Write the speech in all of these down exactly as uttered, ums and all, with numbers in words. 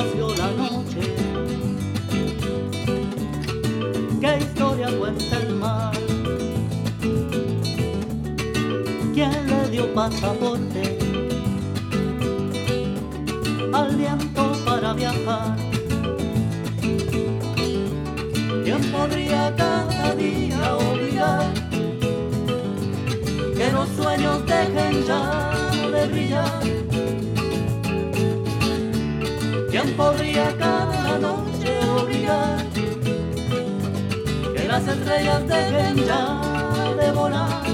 nació la noche? ¿Qué historia cuenta el mar? ¿Quién le dio pasaporte al viento para viajar? ¿Quién podría cada día obligar que los sueños dejen ya de brillar? ¿Quién podría cada noche obligar que las estrellas dejen ya de volar?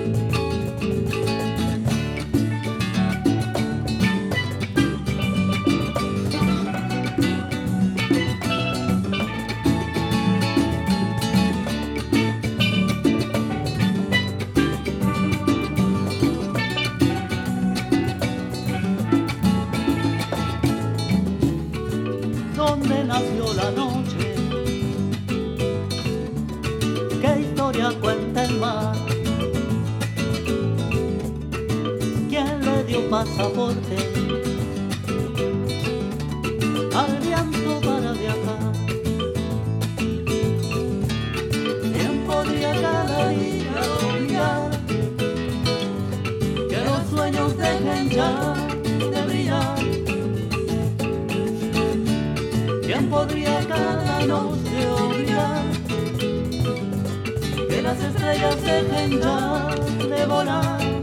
¿Dónde nació la noche? ¿Qué historia cuenta el mar? ¿Quién le dio pasaporte al viento para viajar? ¿Quién podría cada día obligar que los sueños dejen ya de brillar? ¿Quién podría cada noche obligar que las estrellas dejen ya de volar?